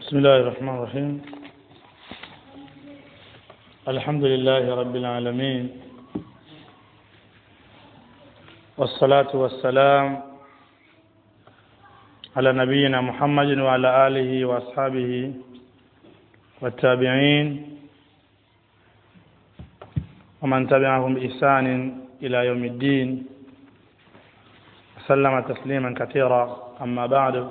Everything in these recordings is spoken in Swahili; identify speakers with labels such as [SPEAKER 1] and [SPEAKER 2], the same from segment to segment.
[SPEAKER 1] بسم الله الرحمن الرحيم. الحمد لله رب العالمين، والصلاة والسلام على نبينا محمد وعلى آله وأصحابه والتابعين ومن تبعهم بإحسان إلى يوم الدين، سلم تسليما كثيرا. أما بعد،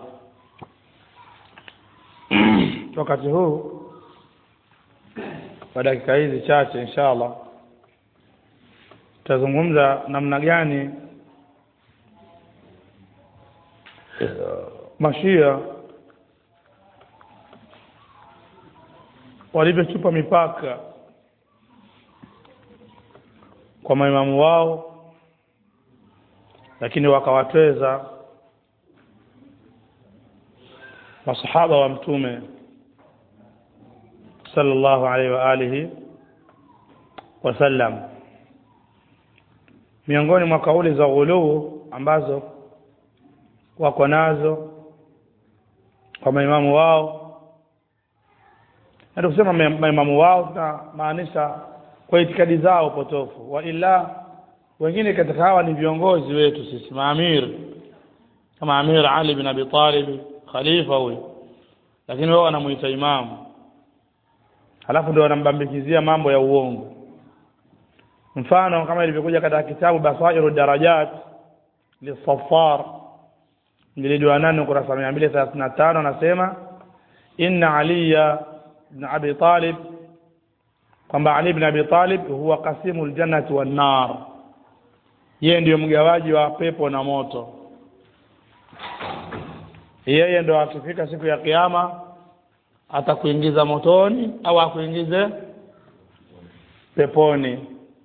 [SPEAKER 1] wakati huu kwa dakika hizi chache inshallah tutazungumza namna gani mashia walivyochupa mipaka kwa maimamu wao, lakini wakawatweza masahaba wa mtume sallallahu alaihi wa alihi wasallam. Miongoni mwa kauli za ghuluu ambazo wako nazo kwa maimamu wao, na tukisema maimamu wao tunamaanisha kwa itikadi zao potofu, wa ila wengine katika hawa ni viongozi wetu sisi, maamir kama Amir Ali bin Abi Talib, khalifa huyo, lakini wao wanamuita imamu, halafu ndio wanambambikizia mambo ya uongo. Mfano kama ilivyokuja katika kitabu Basairu Darajat li-Saffar jildi 8 ukurasa 235, anasema inna Ali ibn Abi Talib, kwamba Ali ibn Abi Talib huwa qasimul jannati wan nar, yeye ndio mgawaji wa pepo na moto. Yeye ndio akifika siku ya kiyama atakuingiza motoni au akuingize peponi.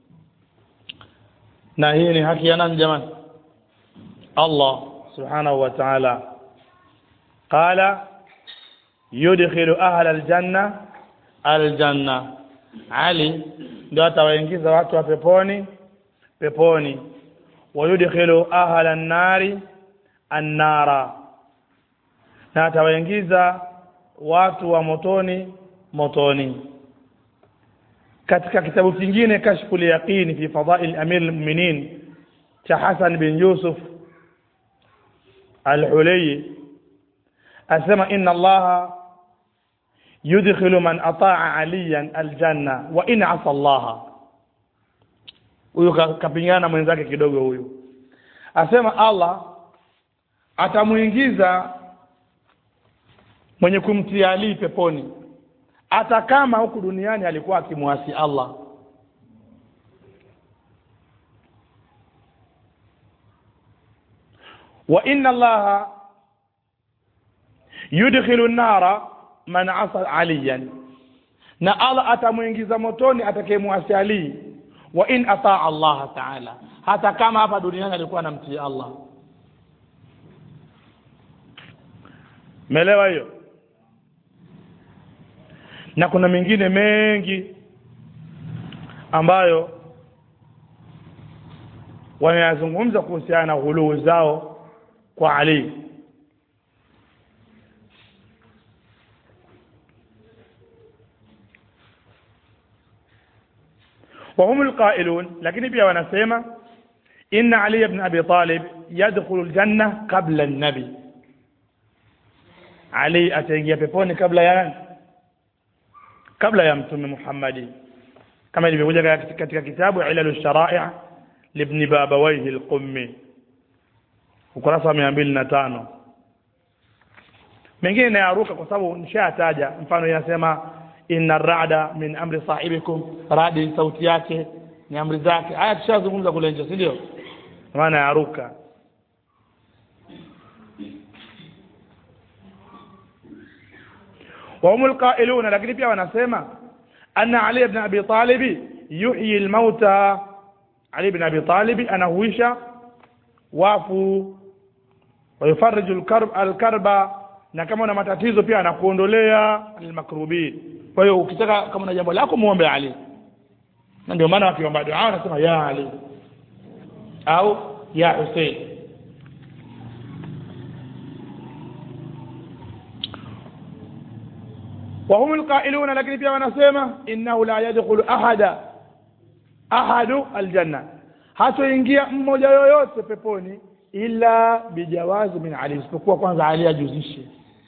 [SPEAKER 1] Na hii ni haki ya nani jamani? Allah subhanahu wa ta'ala qala yudkhilu ahla aljanna aljanna, Ali ndio atawaingiza watu wa peponi, wa yudkhilu ahla an-nari an-nara, na atawaingiza watu wa motoni. Katika kitabu kingine Kashful Yaqin fi Fadail Amir al-Mu'minin cha Hasan bin Yusuf al-Hulayyi, asema inna Allah yudkhilu man ata'a aliyan al-janna wa in 'asa Allah. Huyu kapingana mwenzake kidogo huyu, asema Allah atamuingiza mwenye kumtia Ali peponi hata kama huku duniani alikuwa akimwasi Allah. Wa inna Allah yudkhilu an-nara man 'asa aliyan, na Allah atamuingiza motoni atakayemwasi Ali, wa in ataa Allah ta'ala, hata kama hapa duniani alikuwa anamtii Allah. Melewa hiyo? Na kuna mengine mengi ambayo wanayazungumza kuhusiana na ghuluu zao kwa Ali. وهم القائلون, lakini pia wanasema inna Ali ibn Abi Talib yadkhulu al-janna qabla an-nabi, Ali ataingia peponi kabla ya mtume Muhammad, kama ilivyokuja katika kitabu Ilal al-Shara'i' libn Babawayh al-Qummi ukurasa 205. Mengine nayaruka kwa sababu nishataja. Mfano yanasema inna ar-ra'da min amri sahibikum, radi sauti yake ni amri zake. Haya tushazungumza kule nje, si ndio? Maana yaruka. وهم القائلون, lakini pia wanasema anna Ali ibn Abi Talib yuhyi al-mauta, Ali ibn Abi Talib anahuisha wafu, wa yufarriju al-karba, na kama una matatizo pia anakuondolea al-makrubi. Kwa hiyo ukitaka kama una jambo lako muombe Ali, na ndio maana wakiomba dua wanasema ya Ali au ya Hussein. وهم القائلون لكن pia wanasema innahu la yadkhulu ahadu aljanna, hatoingia mmoja yoyote peponi ila bijawazi min Ali, isipokuwa kwanza Ali ajuzishe.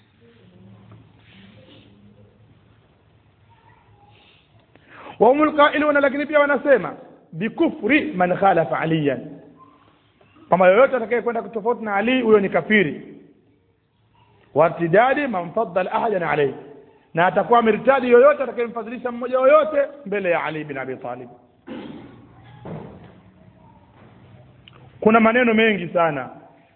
[SPEAKER 1] وهم القائلون لكن pia wanasema bikufri man khalafa aliyan, kama yoyote atakayekwenda tofauti na Ali huyo ni kafiri. Wartidadi man faddala ahadan alayhi, na atakuwa mirtadi yoyote atakayemfadhilisha mmoja yoyote mbele ya Ali bin Abi Talib. Kuna maneno mengi sana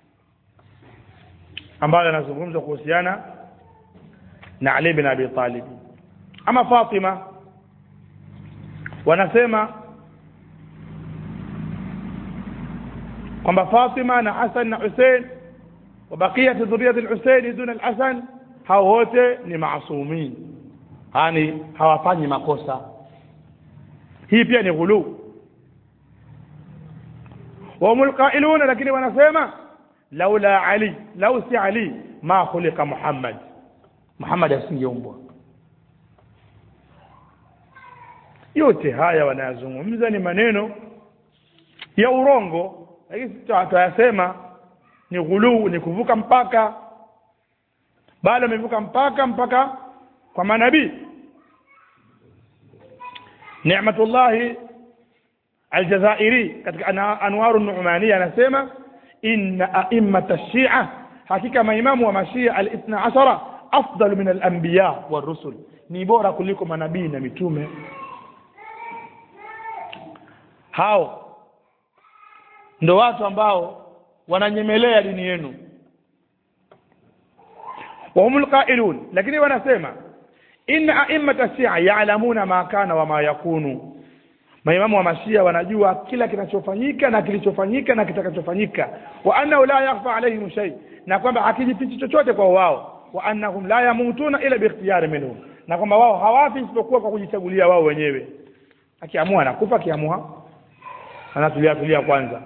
[SPEAKER 1] ambayo yanazungumzwa kuhusiana na Ali bin Abi Talib. Ama Fatima, wanasema kwamba Fatima na Hassan na Hussein wa baqiyat dhurriyyat al-Hussein duna al-Hasan, hao wote ni maasumin, yani hawafanyi makosa. Hii pia ni ghulu. وهم القائلون lakini wanasema laula Ali, lau si Ali ma khuliqa Muhammad asingeumbwa. Yote haya wanayazungumza ni maneno ya urongo, lakini tutayasema ni ghulu, ni kuvuka mpaka. Bado amevuka mpaka kwa manabii. Ni'matullah Al-Jazairi katika Anwar an-Nu'mani anasema inna a'immat ash-Shi'a, hakika maimamu wa mashia al-ithna ashara afdalu min al-anbiya war-rusul, ni bora kuliko manabii na mitume. Hao ndio watu ambao wananyemelea dini yenu. Wahumul qailun, lakini wanasema inna a'immat ash-Shi'a ya'lamuna ma kana wa ma yakunu, maimamu wa mashia wanajua kila kinachofanyika na kilichofanyika na kitakachofanyika. Wa annahu la yakhfa alayhim shay, na kwamba hakijifichi chochote kwa wao. Wa annahum la yamutuna ila biikhtiyari minhum, na kwamba wao hawafi isipokuwa kwa kujichagulia wao wenyewe. Akiamua anakufa, akiamua anatulia kwanza.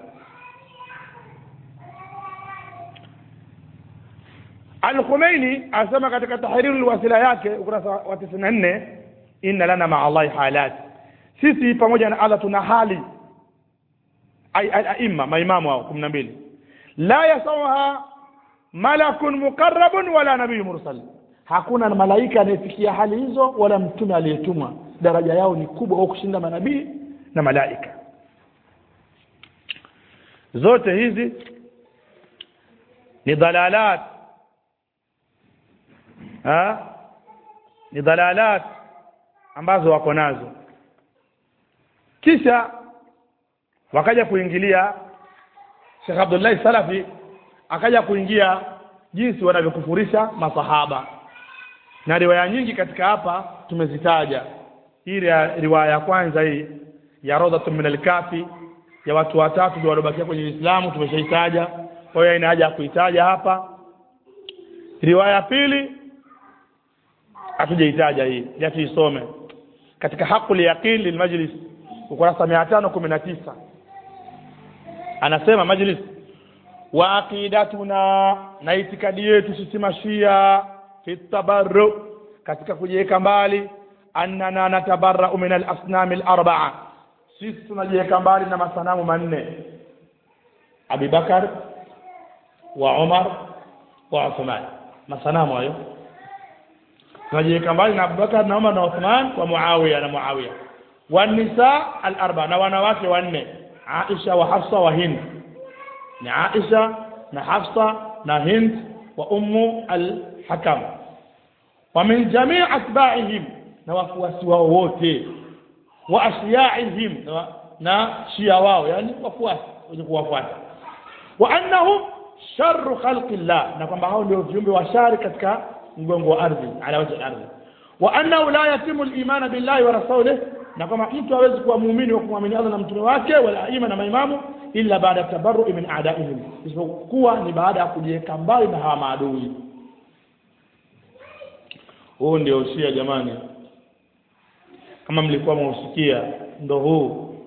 [SPEAKER 1] Al-Khomeini asema katika tahrirul wasila yake ukurasa wa 94, inna lana ma'a Allahi halat, sisi pamoja na Allah tuna hali. Aima maimamu hao 12 la yasawaha malakun muqarrabun wala nabiy mursal, hakuna malaika anayefikia hali hizo wala mtume aliyetumwa. Daraja yao ni kubwa au kushinda manabii na malaika. Zote hizi ni dalalat, ni dalalat ambazo wako nazo. Kisha wakaja kuingilia Sheikh Abdullah Salafi, akaja kuingia jinsi wanavyokufurisha masahaba, na riwaya nyingi katika hapa tumezitaja. Hii riwaya ya kwanza hii ya Rawdatun min al-Kafi ya watu watatu ndio waliobakia kwenye Uislamu tumeshaitaja, kwa hiyo ina haja kuitaja hapa. Riwaya ya pili hatujaitaja, hii ya tuisome katika Haqqul Yaqin lilmajlis ukurasa 519. Anasema majlis wa aqidatuna, na itikadi yetu sisi mashia fi tabarru, katika kujiweka mbali, annana natabarra min al-asnam al-arba'a, sisi tunajiweka mbali na masanamu manne: Abu Bakar wa Umar wa Uthman. Masanamu hayo tunajiweka mbali na Abu Bakar na Umar na Uthman wa Muawiya na Muawiya. Wa nisa al-arba'a, na wanawake wanne: Aisha wa Hafsa wa Hind, ni Aisha na Hafsa na Hind wa Ummu al-Hakam. Wa min jami' atba'ihim, na wafuasi wao wote. Wa ashiyaihim, na shia wao, yani wafuasi wenye kuwafuata. Wa annahum sharru khalqillah, na kwamba hao ndio viumbe wa shari katika mgongo wa ardhi, ala wajhi al-ardh. Wa annahu la yatimu al-iman billahi wa rasulihi, na kama mtu hawezi kuwa muumini wa kumwamini Allah na mtume wake wala aima na maimamu illa baada tabarru min a'daihim, isipokuwa ni baada ya kujiweka mbali na hawa maadui. Huo ndio ushia jamani, kama mlikuwa muusikia ndo huu.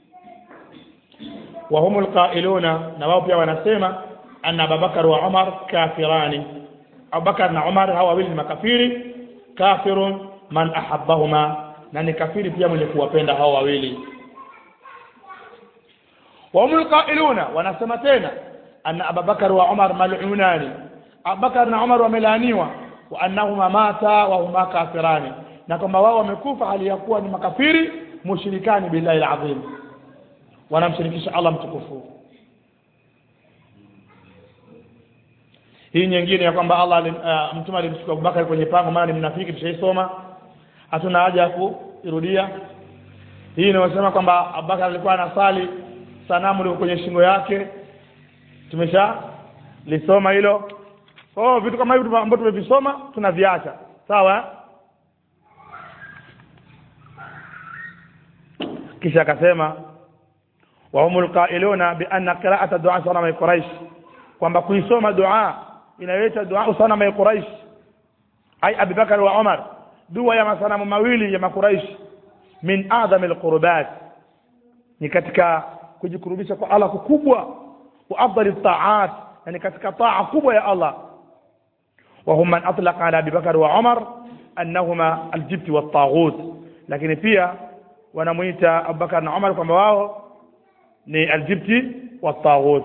[SPEAKER 1] Wa humul qailuna, na wao pia wanasema anna Abubakar wa Umar kafirani, Abubakar na Umar hawa wawili makafiri. kafirun man ahabbahuma, na ni kafiri pia mwenye kuwapenda hao wawili. Wa humul qailuna, wanasema tena anna Abubakar wa Umar mal'unani, Abubakar na Umar wamelaaniwa, wa annahuma mata wa huma kafirani, na kama wao wamekufa hali ya kuwa ni makafiri mushrikani billahi alazim, wanamshirikisha Allah mtukufu. Hii nyingine ya kwamba Allah mtume alimchukua Abubakar kwenye pango maana ni mnafiki, tushaisoma, hatuna haja ya kuirudia. Hii inasema kwamba Abubakar alikuwa anasali, sanamu liko kwenye shingo yake, tumesha lisoma hilo. Vitu kama hivyo ambavyo tumevisoma tunaviacha, sawa? Kisha akasema wa humul qailuna bi anna qira'ata du'a sanam quraish, kwamba kuisoma dua inayoitwa dua sanam quraish ay Abubakar wa Umar, dua ya masanamu mawili ya makuraish, min a'zamil qurbat, ni katika kujikurubisha kwa Allah kukubwa, wa afdalit ta'at, yani katika taa kubwa ya Allah. Wa hum man atlaqa ala Abubakar wa Umar annahuma aljibt wa taghut, lakini pia wanamuita Abubakar na Umar kwamba wao ni aljibti wa taghut.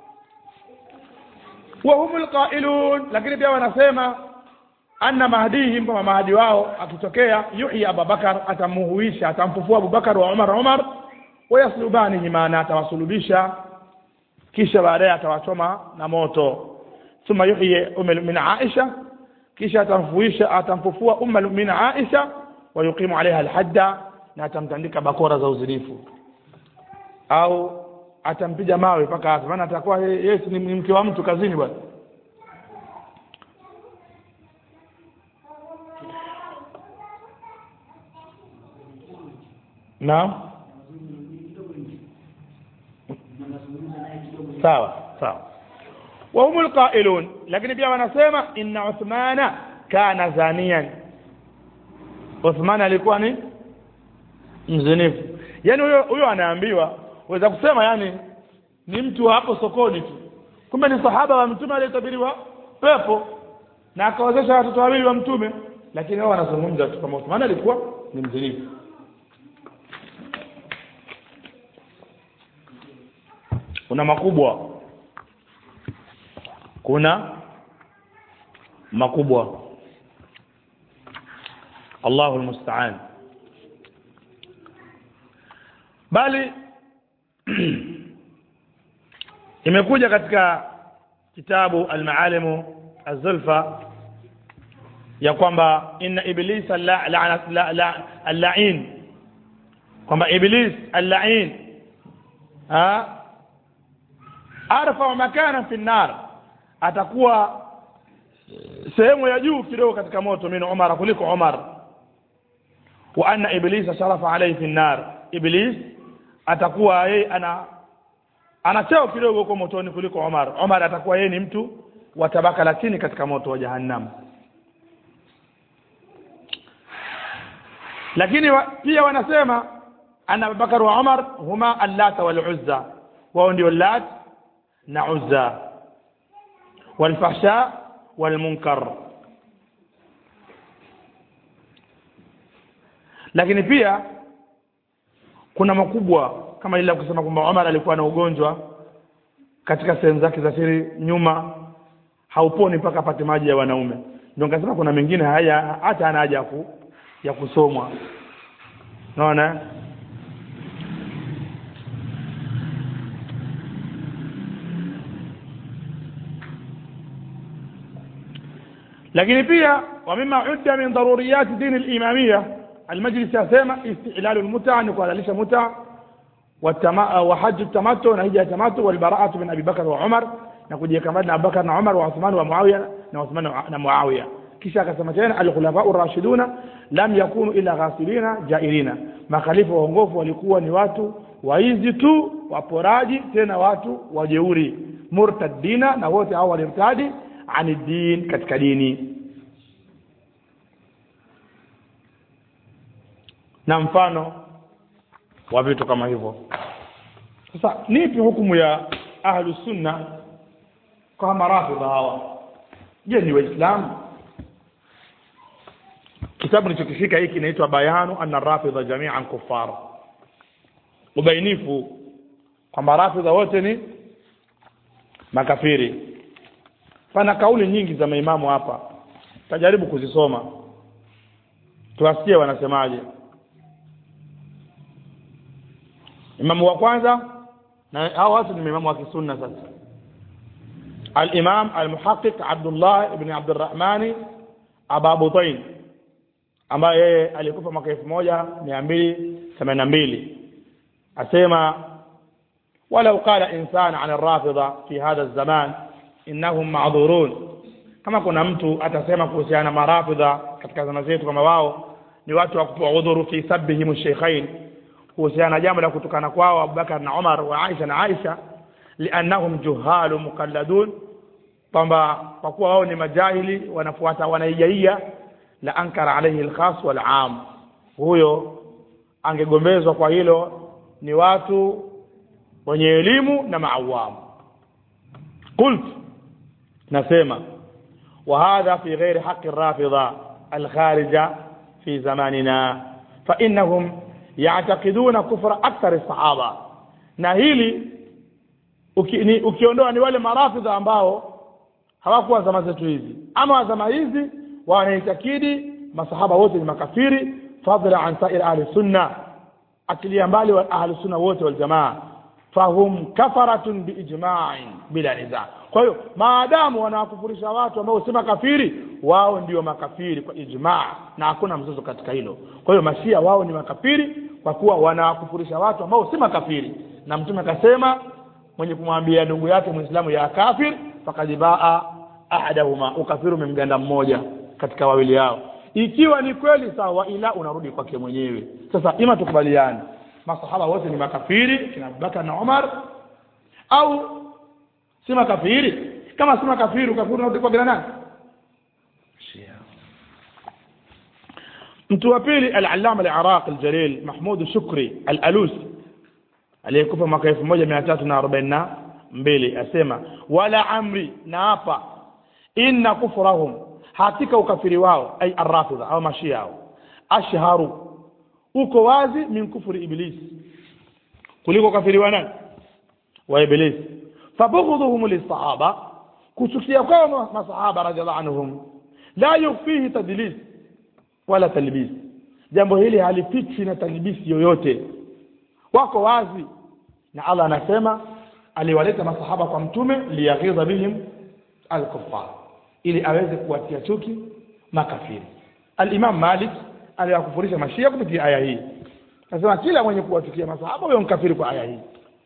[SPEAKER 1] Wa humul qailun, lakini pia wanasema anna mahdihim, kama mahdi wao akitokea, yuhyi Abubakar, atamuhuisha, atamfufua Abubakar wa Umar, wayaslubani, maana atawasulubisha kisha baadaye atawachoma na moto. Thumma yuhyi min Aisha, kisha atamfufua min Aisha, wa yuqimu alaiha alhadda, na atamtandika bakora za uzinifu, au atampiga mawe mpaka hapo, maana atakuwa yeye ni mke wa mtu kazini bwana. Naam, sawa. Wa humul qailun, lakini pia wanasema inna Uthmana kana zaniyan, Uthman alikuwa ni mzinifu. Yani huyo anaambiwa, waweza kusema yani ni mtu hapo sokoni tu, kumbe ni sahaba wa mtume aliyetabiriwa pepo na akawazesha watoto wawili wa mtume, lakini wao wanazungumza tu kama Uthman alikuwa ni mzinifu. Kuna makubwa, Allahu almusta'an. Bali imekuja katika kitabu al-Ma'alim az-Zulfa ya kwamba inna iblis al-la'in, kwamba iblis al-la'in arfa makana fi an-nar, atakuwa sehemu ya juu kidogo katika moto min Umar, kuliko Umar. Wa anna iblis sharafa alayhi fi an-nar, iblis atakuwa yeye ana cheo kidogo huko motoni kuliko Umar. Umar atakuwa yeye ni mtu wa tabaka la chini katika moto wa jahannam. Lakini pia wanasema anna Abubakar wa Umar huma al-Lat wal-Uzza, wao ndio Lat na Uzza, wal-fahsha wal-munkar. Lakini pia kuna makubwa kama ile kusema kwamba Umar alikuwa na ugonjwa katika sehemu zake za siri nyuma, hauponi mpaka apate maji ya wanaume. Ndio ngasema kuna mengine haya hata ana haja ya kusomwa, unaona. lakini pia wamima udda min daruriyat din al-imamiyya al-majlis yasema istilal al-mut'a, ni kuhalalisha mut'a wa hajj at-tamattu na hija at-tamattu wal bara'atu min Abi Bakr wa Umar, na kujikamana na Abu Bakr na Umar wa Uthman wa Muawiya na Uthman na Muawiya. Kisha akasema tena al-khulafa'u ar-rashiduna lam yakunu illa ghasilina jairina, makhalifa waongofu walikuwa ni watu waizi tu, waporaji, tena watu wajeuri, murtadina, na wote hao walimtadi ani din, katika dini. Na mfano wa vitu kama hivyo. Sasa nipi hukumu ya ahlu sunna kwa marafidha hawa? Je, ni waislamu? kitabu nilichokishika hiki kinaitwa Bayanu anna Rafidha jami'an kuffar, ubainifu kwamba Rafidha wote ni makafiri. Pana kauli nyingi za maimamu hapa, tajaribu kuzisoma tuwasikie wanasemaje. Imamu wa kwanza, na hao watu ni imamu wa kisunna sasa, al-Imam al-Muhaqqiq Abdullah ibn Abdurrahman Aba Butain, ambaye alikufa mwaka 1282, asema walau qala insan an ar-Rafidha fi hadha az-zaman innahum ma'dhurun, kama kuna mtu atasema kuhusiana na marafidha katika zama zetu kama wao ni watu wa kupewa udhuru fi sabbihim ash-shaykhain, kuhusiana na jambo la kutukana kwao Abubakar na Umar wa Aisha na Aisha, liannahum juhalu muqalladun, kwamba kwa kuwa wao ni majahili wanafuata wanaijaia, la ankara alayhi al-khas wal 'am, huyo angegombezwa kwa hilo ni watu wenye elimu na maawamu. Qult, nasema وهذا في غير حق الرافضة الخارجة في زماننا فإنهم يعتقدون كفر أكثر الصحابة. na hili ukiondoa ni wale marafidha ambao hawakuwa zama zetu hizi, ama zama hizi wanaitakidi masahaba wote ni makafiri, fadhila an sa'ir ahli sunna, akilia mbali wa ahli sunna wote wal jamaa, fahum kafaratun biijma'in bila niza. Kwa hiyo maadamu wanawakufurisha watu ambao si makafiri, wao ndio makafiri kwa ijma' na hakuna mzozo katika hilo. Kwa hiyo mashia wao ni makafiri kwa kuwa wanawakufurisha watu ambao si makafiri, na mtume akasema mwenye kumwambia ndugu yake Muislamu ya kafir faqad baa ahadahuma, ukafiru memganda mmoja katika wawili hao. Ikiwa ni kweli sawa, ila unarudi kwake mwenyewe. Sasa ima tukubaliane masahaba wote ni makafiri kina Abubakar na Umar, au si makafiri? Kama si makafiri, ukafuru unarudi kwa nani? Shia. Mtu wa pili al-Allama al-Iraqi al-Jalil Mahmud Shukri al-Alusi aliyekufa mwaka 1342, asema wala amri, na hapa inna kufrahum, hakika ukafiri wao ay ar-Rafidha au mashia hao, ashharu, uko wazi min kufri iblis, kuliko kafiri wa nani? Wa iblis. Fabughdhuhum lis-sahaba, kuchukia kwa masahaba radhiallahu anhum, la yufihi tadlis wala talbis, jambo hili halifichi na talbisi yoyote, wako wazi. Na Allah anasema aliwaleta masahaba kwa mtume liyaghidha bihim al-kuffar, ili aweze kuwatia chuki makafiri. Al-Imam Malik aliwakufurisha mashia kupitia aya hii, anasema kila mwenye kuwachukia masahaba huyo mkafiri kwa aya hii.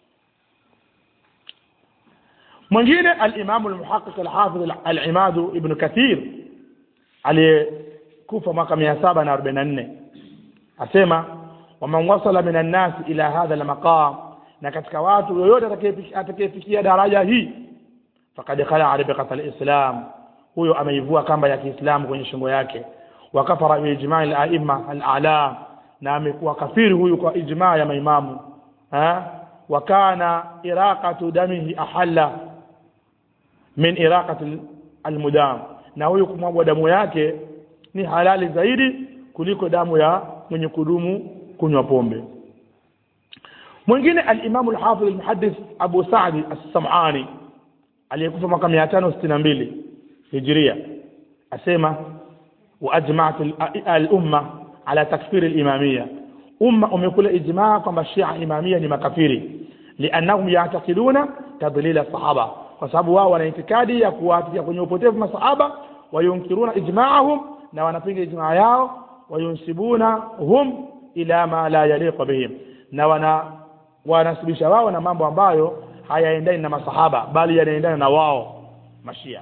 [SPEAKER 1] Mwingine al-Imam al-Muhaqqiq al-Hafidh al-Imad ibn Kathir aliyekufa mwaka 744, asema waman wasala minan nas ila hadha al-maqam, na katika watu yoyote atakayefikia daraja hii, faqad khala ribqat al-islam, huyo ameivua kamba ya Kiislamu kwenye shingo yake, wa kafara bi ijma' al-a'imma al-a'lam, na amekuwa kafiri huyu kwa ijma' ya maimamu. Wa kana iraqatu damihi ahalla min iraqati al-mudam, na huyu kumwagwa damu yake ni halali zaidi kuliko damu ya mwenye kudumu kunywa pombe. Mwingine al-Imam al-Hafidh al-Muhaddith Abu Sa'd as-Sam'ani aliyekufa mwaka 562 Hijria, asema wa ajma'at al-umma ala takfir al-imamiyya, umma umekula ijma' kwamba Shia imamiyya ni makafiri, liannahum ya'taqiduna tadlil as-sahaba, kwa sababu wao wana itikadi ya kuwatia kwenye upotevu masahaba, wayunkiruna ijma'ahum, na wanapinga ijma' yao, wayunsibuna hum ila ma la yaliqu bihim, na wanasibisha wao na mambo ambayo hayaendani na masahaba bali yanaendana na wao mashia.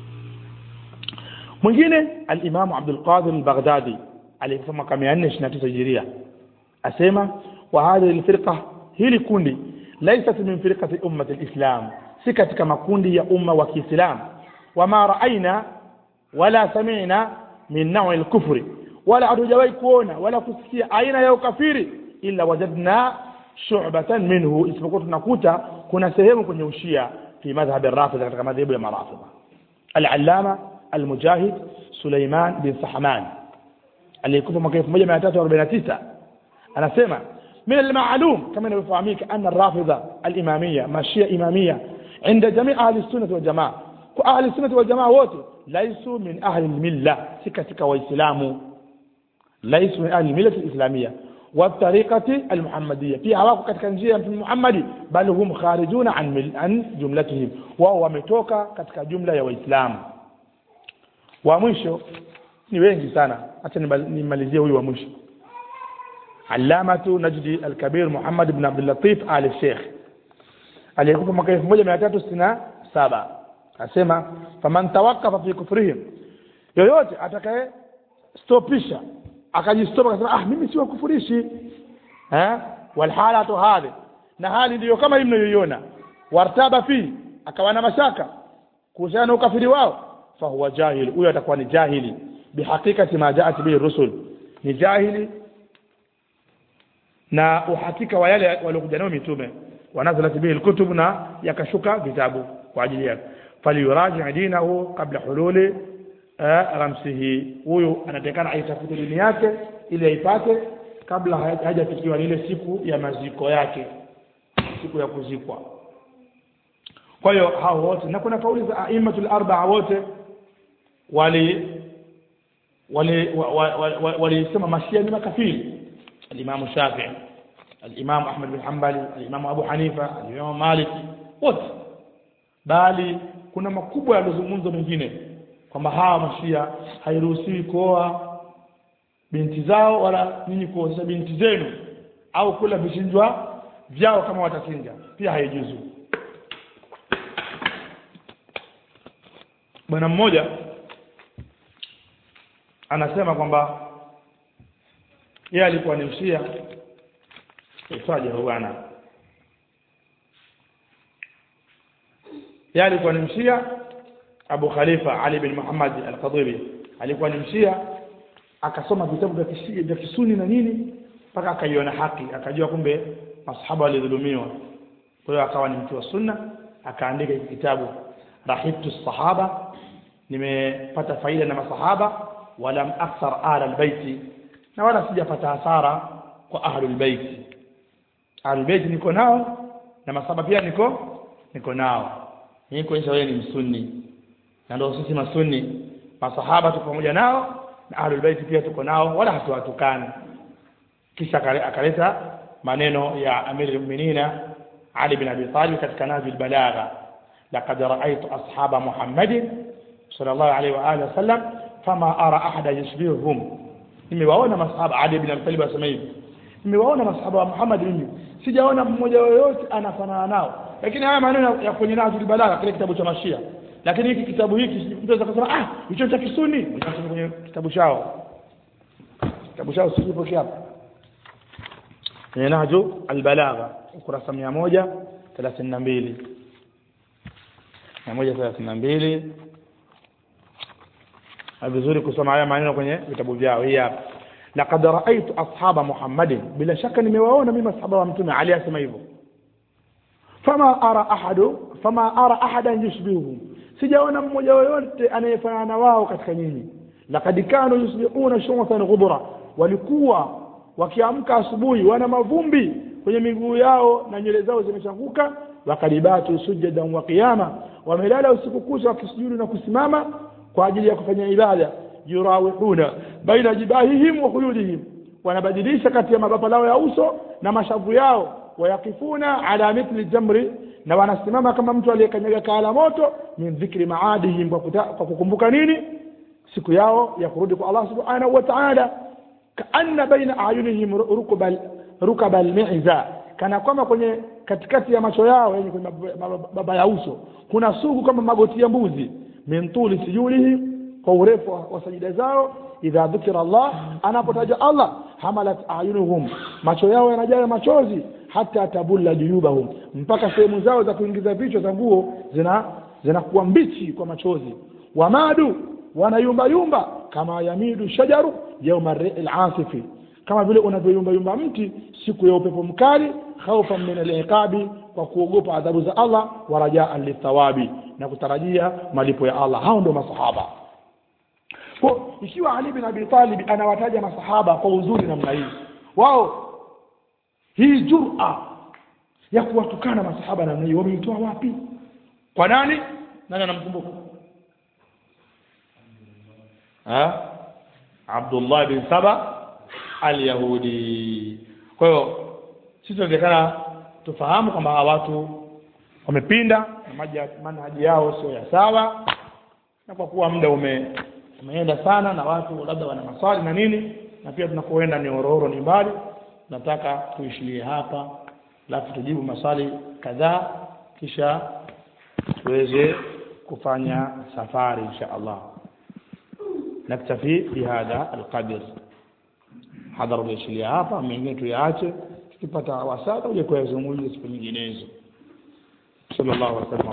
[SPEAKER 1] Mwingine al-Imam Abdul Qadir al-Baghdadi aliyekufa mwaka 429 Hijria, asema wa hadhihi al-firqa, hili kundi laysat min firqati ummati al-islam, si katika makundi ya umma wa Kiislamu, wama ra'ayna wala sami'na min naw' al-kufri, wala hatujawahi kuona wala kusikia aina ya ukafiri, illa wajadna shu'batan minhu, isipokuwa tunakuta kuna sehemu kwenye ushia fi madhhab ar-Rafidha, katika madhhabu ya marafidha. Al-Allama al-Mujahid Sulaiman bin Sahman aliyekufa mwaka 1349 anasema من المعلوم كما يفهمك أن الرافضة الإمامية ماشية إمامية عند جميع أهل السنة والجماعة وأهل السنة والجماعة ووتوا ليسوا من أهل الملة سكة وإسلام ليسوا من أهل الملة الإسلامية والطريقة المحمدية في عواقب كتكنجية في محمد بل هم خارجون عن جملتهم وهو متوكا كتك جملة وإسلام ومشو ni wengi sana acha nimalizie huyu wa mwisho Allamatu Najdi al-Kabir Muhammad ibn Abdul Latif al-Sheikh aliyekufa mwaka 1367 asema faman tawaqqafa fi kufrihim yoyote atakaye stopisha akajistopa akasema mimi si wakufurishi wal halatu hadi na hali ndio kama hii mnayoiona wartaba fi akawa na mashaka kuhusiana na ukafiri wao fa huwa jahil huyo atakuwa ni jahili bihakikati ma jaat bihi rusul ni jahili na uhakika wa yale waliokuja nao mitume wanazalat bihi alkutub na yakashuka vitabu kwa ajili yake faliyuraji dinahu kabla hululi ramsihi huyo anatakana aitafute dini yake ili aipate kabla hajafikiwa ile siku ya maziko yake siku ya kuzikwa kwa hiyo hao wote na kuna kauli za aimatul arba'a wote walisema mashia ni makafiri الإمام الشافعي الإمام أحمد بن حنبل الإمام أبو حنيفة الإمام مالك wote bali kuna makubwa yalozungumzwa mengine kwamba hawa mashia hairuhusiwi kuoa binti zao wala ninyi kuoa binti zenu au kula vichinjwa vyao kama watachinja pia haijuzu bwana mmoja anasema kwamba yeye alikuwa ni mshia ifaje bwana yeye alikuwa ni mshia Abu Khalifa Ali bin Muhammad al-Qadhibi alikuwa ni mshia akasoma vitabu vya kisuni na nini mpaka akaiona haki akajua kumbe masahaba walidhulumiwa kwa hiyo akawa ni mtu wa sunna akaandika kitabu rahibtu sahaba nimepata faida na masahaba wala akthar ala albayti na wala sijapata hasara kwa ahlul bait ahlul bait niko nao na masahaba pia niko nao niko insha wewe ni msunni na ndio sisi masunni masahaba tuko pamoja nao na ahlul bait pia tuko nao wala hatuwatukani kisha akaleta maneno ya amiri mu'minina Ali bin Abi Talib katika Nahjul Balagha laqad ra'aytu ashaba Muhammadin sallallahu alayhi wa alihi wasallam fama ara ahada yashbihuhum nimewaona masahaba Ali bin Abi Talib asema hivi nimewaona masahaba wa Muhammad mimi sijaona mmoja yoyote anafanana nao lakini haya maneno ya kwenye Nahjul Balagha kile kitabu cha Mashia lakini hiki kitabu hiki mtu anaweza kusema hicho cha Kisuni kwenye kitabu chao sipo hapa ni Nahjul Balagha ukurasa 132 vizuri kusoma haya maneno kwenye vitabu vyao hii hapa laqad ra'aytu ashaba Muhammadin bila shaka nimewaona mimi masahaba wa mtume Ali asema hivyo fama ara ahadan yushbihu sijaona mmoja yoyote anayefanana na wao katika nyinyi laqad kanu yusbihuna shumatan ghubra walikuwa wakiamka asubuhi wana mavumbi kwenye miguu yao na nywele zao zimechanguka wakalibatu sujudan wa qiyama wamelala usiku kucha wakisujudu na kusimama kwa ajili ya kufanya ibada yurawihuna baina jibahihim wa khuyulihim wanabadilisha kati ya mabapa lao ya uso na mashavu yao wayakifuna ala mithli jamri na wanasimama kama mtu aliyekanyaga kala moto min dhikri maadihim kwa kukumbuka nini siku yao ya kurudi kwa Allah subhanahu wa ta'ala kaanna baina ayunihim rukabal mi'za kana kama kwenye katikati ya macho yao yenye kwenye baba ya uso kuna sugu kama magoti ya mbuzi min tuli sujudihi kwa urefu wa sajida zao idha dhikra Allah anapotaja Allah hamalat ayunuhum macho yao yanajaa machozi hata tabulla juyubahum mpaka sehemu zao za kuingiza vichwa za nguo zinakuwa mbichi kwa machozi wamadu wanayumba kama yamidu shajaru yawma ar-ri'il asifi kama vile unavyoyumba mti siku ya upepo mkali khawfan min al-iqabi kwa kuogopa adhabu za Allah wa rajaan lithawabi na kutarajia malipo ya Allah hao ndio masahaba Kwa ikiwa Ali bin Abi Talib anawataja masahaba kwa uzuri namna hii, wao hii jur'a ya kuwatukana masahaba namna hii wameitoa wapi? Kwa nani anamkumbuka? Abdullah bin Saba al-Yahudi. Kwa hiyo sisi tunataka tufahamu kwamba hawa watu wamepinda na manhaji yao sio ya sawa, na kwa kuwa muda umeenda sana na watu labda wana maswali na nini, na pia tunakoenda ni Ororo ni mbali, nataka tuishilie hapa alafu tujibu maswali kadhaa kisha tuweze kufanya safari insha Allah. Naktafi bihadha alqadr. Hadhara tuishilie hapa, mengine tuyaache, tukipata wasaa uje kuyazungumza siku nyinginezo. Sallallahu alaihi wasallam.